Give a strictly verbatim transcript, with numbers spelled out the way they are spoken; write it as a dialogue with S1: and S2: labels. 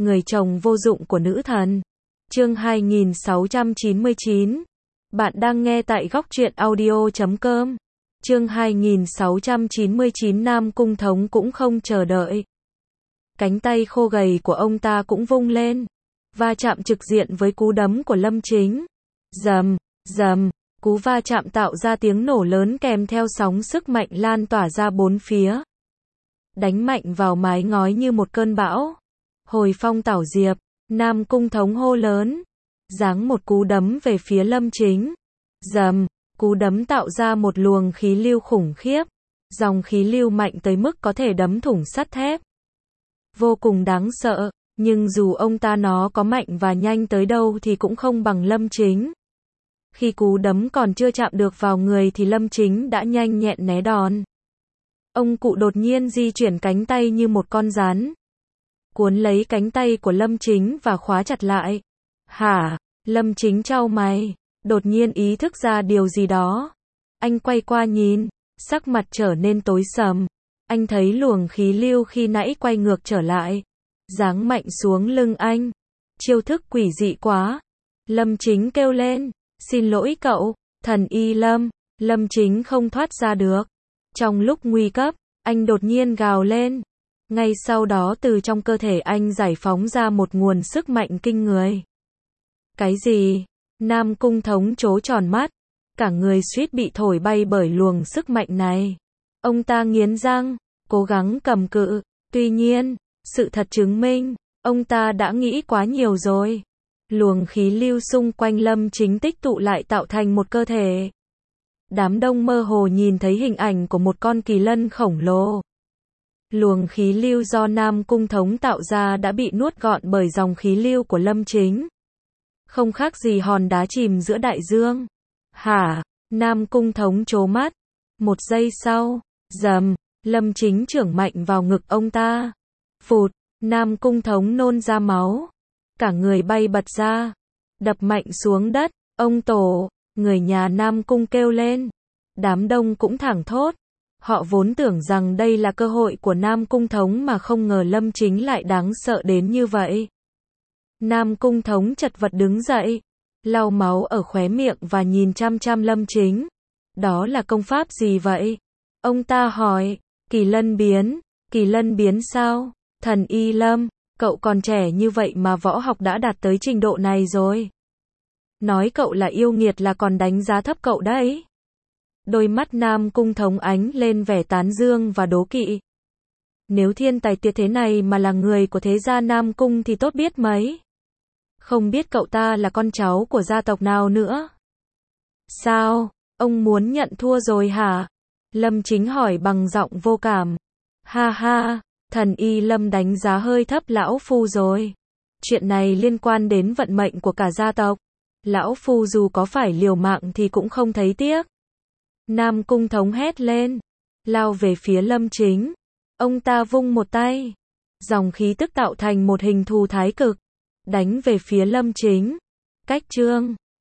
S1: người chồng vô dụng của nữ thần. Chương hai nghìn sáu trăm chín mươi chín. Bạn đang nghe tại góc truyện audio chấm com. Chương hai nghìn sáu trăm chín mươi chín. Nam Cung Thống cũng không chờ đợi. Cánh tay khô gầy của ông ta cũng vung lên, va chạm trực diện với cú đấm của Lâm Chính. Rầm, rầm, cú va chạm tạo ra tiếng nổ lớn kèm theo sóng sức mạnh lan tỏa ra bốn phía, đánh mạnh vào mái ngói như một cơn bão. Hồi phong tảo diệp, Nam Cung Thống hô lớn, giáng một cú đấm về phía Lâm Chính. Rầm, cú đấm tạo ra một luồng khí lưu khủng khiếp, dòng khí lưu mạnh tới mức có thể đấm thủng sắt thép. Vô cùng đáng sợ, nhưng dù ông ta nó có mạnh và nhanh tới đâu thì cũng không bằng Lâm Chính. Khi cú đấm còn chưa chạm được vào người thì Lâm Chính đã nhanh nhẹn né đòn. Ông cụ đột nhiên di chuyển cánh tay như một con rắn, cuốn lấy cánh tay của Lâm Chính và khóa chặt lại. Hả? Lâm Chính chau mày, đột nhiên ý thức ra điều gì đó. Anh quay qua nhìn, sắc mặt trở nên tối sầm. Anh thấy luồng khí lưu khi nãy quay ngược trở lại, giáng mạnh xuống lưng anh. Chiêu thức quỷ dị quá. Lâm Chính kêu lên, xin lỗi cậu, thần y Lâm. Lâm Chính không thoát ra được. Trong lúc nguy cấp, anh đột nhiên gào lên. Ngay sau đó từ trong cơ thể anh giải phóng ra một nguồn sức mạnh kinh người. Cái gì? Nam Cung Thống trố tròn mắt, cả người suýt bị thổi bay bởi luồng sức mạnh này. Ông ta nghiến răng, cố gắng cầm cự. Tuy nhiên, sự thật chứng minh, ông ta đã nghĩ quá nhiều rồi. Luồng khí lưu xung quanh Lâm Chính tích tụ lại tạo thành một cơ thể. Đám đông mơ hồ nhìn thấy hình ảnh của một con kỳ lân khổng lồ. Luồng khí lưu do Nam Cung Thống tạo ra đã bị nuốt gọn bởi dòng khí lưu của Lâm Chính. Không khác gì hòn đá chìm giữa đại dương. Hả? Nam Cung Thống trố mắt. Một giây sau, rầm, Lâm Chính chưởng mạnh vào ngực ông ta. Phụt, Nam Cung Thống nôn ra máu. Cả người bay bật ra, đập mạnh xuống đất. Ông tổ, người nhà Nam Cung kêu lên. Đám đông cũng thảng thốt. Họ vốn tưởng rằng đây là cơ hội của Nam Cung Thống mà không ngờ Lâm Chính lại đáng sợ đến như vậy. Nam Cung Thống chật vật đứng dậy, lau máu ở khóe miệng và nhìn chăm chăm Lâm Chính. Đó là công pháp gì vậy? Ông ta hỏi. Kỳ lân biến. Kỳ lân biến sao? Thần y Lâm, cậu còn trẻ như vậy mà võ học đã đạt tới trình độ này rồi. Nói cậu là yêu nghiệt là còn đánh giá thấp cậu đấy. Đôi mắt Nam Cung Thống ánh lên vẻ tán dương và đố kỵ. Nếu thiên tài tuyệt thế này mà là người của thế gia Nam Cung thì tốt biết mấy. Không biết cậu ta là con cháu của gia tộc nào nữa. Sao? Ông muốn nhận thua rồi hả? Lâm Chính hỏi bằng giọng vô cảm. Ha ha, thần y Lâm đánh giá hơi thấp lão phu rồi. Chuyện này liên quan đến vận mệnh của cả gia tộc. Lão phu dù có phải liều mạng thì cũng không thấy tiếc. Nam Cung Thống hét lên, lao về phía Lâm Chính. Ông ta vung một tay, dòng khí tức tạo thành một hình thù thái cực, đánh về phía Lâm Chính. Cách chương